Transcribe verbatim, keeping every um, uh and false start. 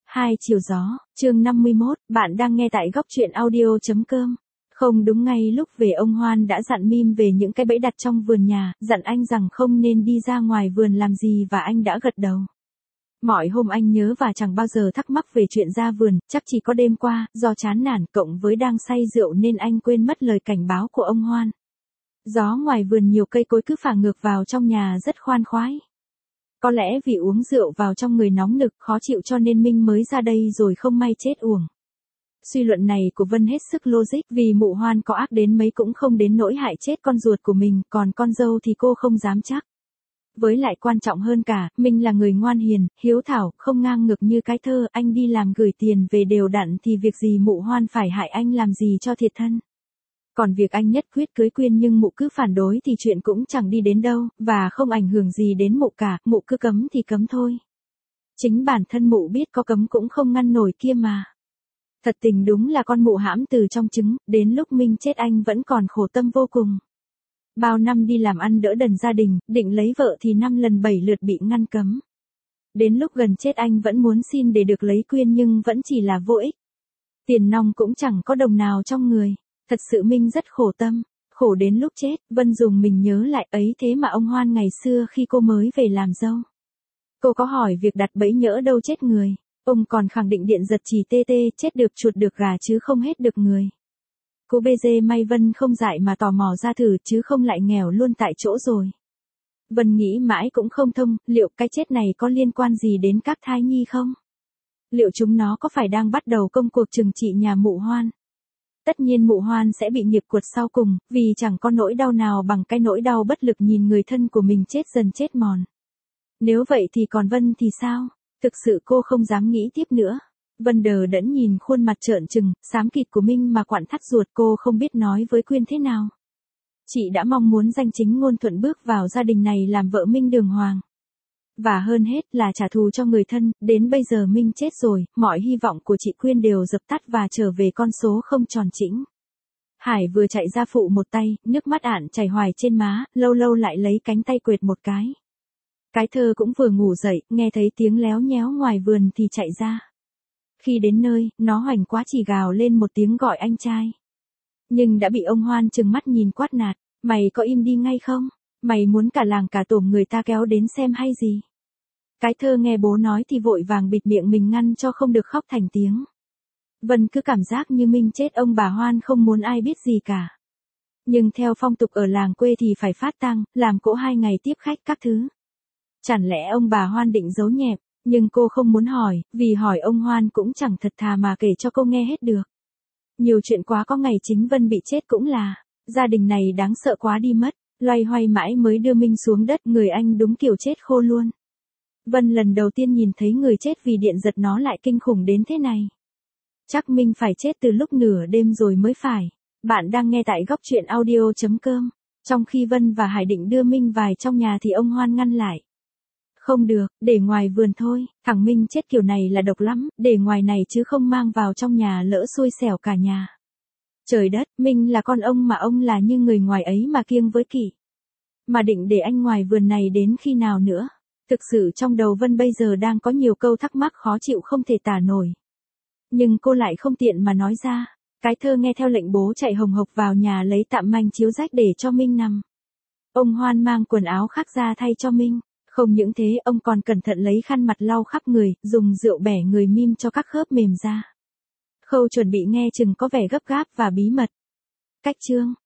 Hai chiều gió, chương năm mươi mốt, bạn đang nghe tại góc truyện audio.com. Không đúng, ngay lúc về ông Hoan đã dặn Mim về những cái bẫy đặt trong vườn nhà, dặn anh rằng không nên đi ra ngoài vườn làm gì và anh đã gật đầu. Mọi hôm anh nhớ và chẳng bao giờ thắc mắc về chuyện ra vườn, chắc chỉ có đêm qua, do chán nản cộng với đang say rượu nên anh quên mất lời cảnh báo của ông Hoan. Gió ngoài vườn nhiều cây cối cứ phả ngược vào trong nhà rất khoan khoái. Có lẽ vì uống rượu vào trong người nóng nực khó chịu cho nên Minh mới ra đây rồi không may chết uổng. Suy luận này của Vân hết sức logic, vì mụ Hoan có ác đến mấy cũng không đến nỗi hại chết con ruột của mình, còn con dâu thì cô không dám chắc. Với lại quan trọng hơn cả, Minh là người ngoan hiền, hiếu thảo, không ngang ngược như cái thơ, anh đi làm gửi tiền về đều đặn thì việc gì mụ Hoan phải hại anh làm gì cho thiệt thân. Còn việc anh nhất quyết cưới Quyên nhưng mụ cứ phản đối thì chuyện cũng chẳng đi đến đâu, và không ảnh hưởng gì đến mụ cả, mụ cứ cấm thì cấm thôi. Chính bản thân mụ biết có cấm cũng không ngăn nổi kia mà. Thật tình đúng là con mụ hãm từ trong trứng, đến lúc Minh chết anh vẫn còn khổ tâm vô cùng. Bao năm đi làm ăn đỡ đần gia đình, định lấy vợ thì năm lần bảy lượt bị ngăn cấm. Đến lúc gần chết anh vẫn muốn xin để được lấy Quyên nhưng vẫn chỉ là vô ích. Tiền nong cũng chẳng có đồng nào trong người. Thật sự Minh rất khổ tâm, khổ đến lúc chết, Vân dùng mình nhớ lại ấy thế mà ông Hoan ngày xưa khi cô mới về làm dâu. Cô có hỏi việc đặt bẫy nhỡ đâu chết người, ông còn khẳng định điện giật chỉ tê tê, chết được chuột được gà chứ không hết được người. Cô bê dê may Vân không dại mà tò mò ra thử chứ không lại nghèo luôn tại chỗ rồi. Vân nghĩ mãi cũng không thông, liệu cái chết này có liên quan gì đến các thai nhi không? Liệu chúng nó có phải đang bắt đầu công cuộc trừng trị nhà mụ Hoan? Tất nhiên mụ Hoan sẽ bị nghiệp quật sau cùng, vì chẳng có nỗi đau nào bằng cái nỗi đau bất lực nhìn người thân của mình chết dần chết mòn. Nếu vậy thì còn Vân thì sao? Thực sự cô không dám nghĩ tiếp nữa. Vân đờ đẫn nhìn khuôn mặt trợn trừng, xám kịt của Minh mà quặn thắt ruột, cô không biết nói với Quyên thế nào. Chị đã mong muốn danh chính ngôn thuận bước vào gia đình này làm vợ Minh đường hoàng. Và hơn hết là trả thù cho người thân, đến bây giờ Minh chết rồi, mọi hy vọng của chị Quyên đều dập tắt và trở về con số không tròn chỉnh. Hải vừa chạy ra phụ một tay, nước mắt ạn chảy hoài trên má, lâu lâu lại lấy cánh tay quệt một cái. Cái thơ cũng vừa ngủ dậy, nghe thấy tiếng léo nhéo ngoài vườn thì chạy ra. Khi đến nơi, nó hoành quá chỉ gào lên một tiếng gọi anh trai. Nhưng đã bị ông Hoan trừng mắt nhìn quát nạt, mày có im đi ngay không? Mày muốn cả làng cả tổm người ta kéo đến xem hay gì? Cái thơ nghe bố nói thì vội vàng bịt miệng mình ngăn cho không được khóc thành tiếng. Vân cứ cảm giác như Minh chết ông bà Hoan không muốn ai biết gì cả. Nhưng theo phong tục ở làng quê thì phải phát tang, làm cỗ hai ngày tiếp khách các thứ. Chẳng lẽ ông bà Hoan định giấu nhẹm, nhưng cô không muốn hỏi, vì hỏi ông Hoan cũng chẳng thật thà mà kể cho cô nghe hết được. Nhiều chuyện quá, có ngày chính Vân bị chết cũng là, gia đình này đáng sợ quá đi mất, loay hoay mãi mới đưa Minh xuống đất, người anh đúng kiểu chết khô luôn. Vân lần đầu tiên nhìn thấy người chết vì điện giật nó lại kinh khủng đến thế này. Chắc Minh phải chết từ lúc nửa đêm rồi mới phải. Bạn đang nghe tại góc truyện audio.com. Trong khi Vân và Hải định đưa Minh vào trong nhà thì ông Hoan ngăn lại. Không được, để ngoài vườn thôi, thằng Minh chết kiểu này là độc lắm, để ngoài này chứ không mang vào trong nhà lỡ xui xẻo cả nhà. Trời đất, Minh là con ông mà ông là như người ngoài ấy mà kiêng với kỷ. Mà định để anh ngoài vườn này đến khi nào nữa? Thực sự trong đầu Vân bây giờ đang có nhiều câu thắc mắc khó chịu không thể tả nổi. Nhưng cô lại không tiện mà nói ra. Cái thơ nghe theo lệnh bố chạy hồng hộc vào nhà lấy tạm manh chiếu rách để cho Minh nằm. Ông Hoan mang quần áo khác ra thay cho Minh. Không những thế, ông còn cẩn thận lấy khăn mặt lau khắp người, dùng rượu bẻ người Mim cho các khớp mềm ra. Khâu chuẩn bị nghe chừng có vẻ gấp gáp và bí mật. Cách chương